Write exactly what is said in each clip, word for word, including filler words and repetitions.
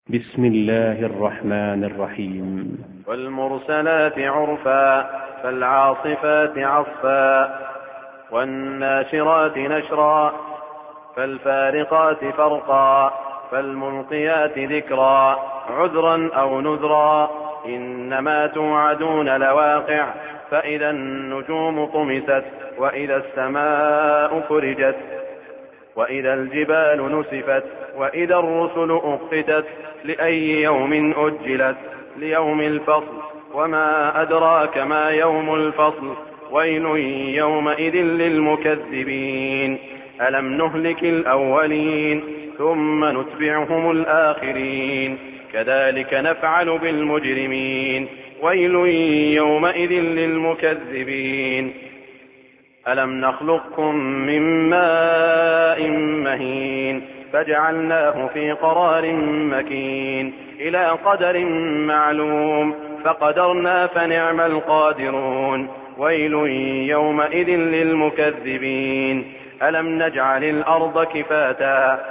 بسم الله الرحمن الرحيم. والمرسلات عرفا فالعاصفات عصفا والناشرات نشرا فالفارقات فرقا فالملقيات ذكرا عذرا أو نذرا إنما توعدون لواقع فإذا النجوم طمست وإذا السماء فرجت وإذا الجبال نسفت وإذا الرسل أقتت لأي يوم أجلت ليوم الفصل وما أدراك ما يوم الفصل ويل يومئذ للمكذبين ألم نهلك الأولين ثم نتبعهم الآخرين كذلك نفعل بالمجرمين ويل يومئذ للمكذبين ألم نخلقكم من ماء مهين فجعلناه في قرار مكين إلى قدر معلوم فقدرنا فنعم القادرون ويل يومئذ للمكذبين ألم نجعل الأرض كفاتا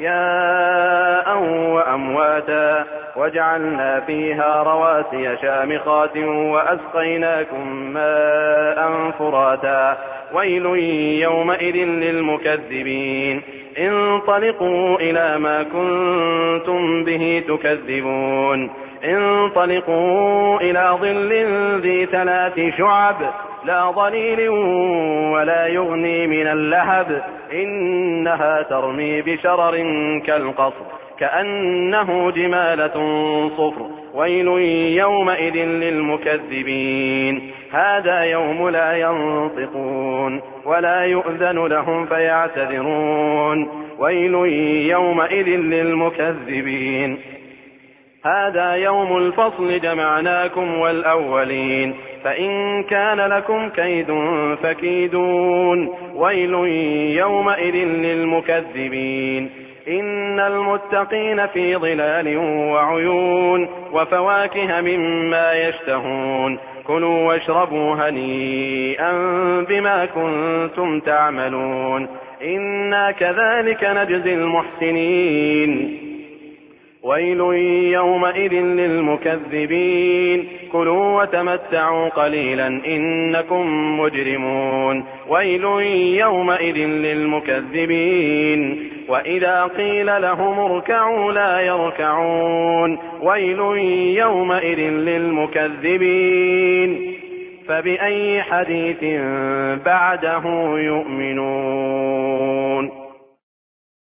أحياء وأمواتا وجعلنا فيها رواسي شامخات وأسقيناكم ماء فراتا ويل يومئذ للمكذبين انطلقوا إلى ما كنتم به تكذبون انطلقوا إلى ظل ذي ثلاث شعب لا ظليل ولا يغني من اللهب إنها ترمي بشرر كالقصر كأنه جمالة صفر ويل يومئذ للمكذبين هذا يوم لا ينطقون ولا يؤذن لهم فيعتذرون ويل يومئذ للمكذبين هذا يوم الفصل جمعناكم والأولين فإن كان لكم كيد فكيدون ويل يومئذ للمكذبين إن المتقين في ظلال وعيون وفواكه مما يشتهون كلوا واشربوا هنيئا بما كنتم تعملون إنا كذلك نجزي المحسنين ويل يومئذ للمكذبين كلوا وتمتعوا قليلا إنكم مجرمون ويل يومئذ للمكذبين وإذا قيل لهم اركعوا لا يركعون ويل يومئذ للمكذبين فبأي حديث بعده يؤمنون.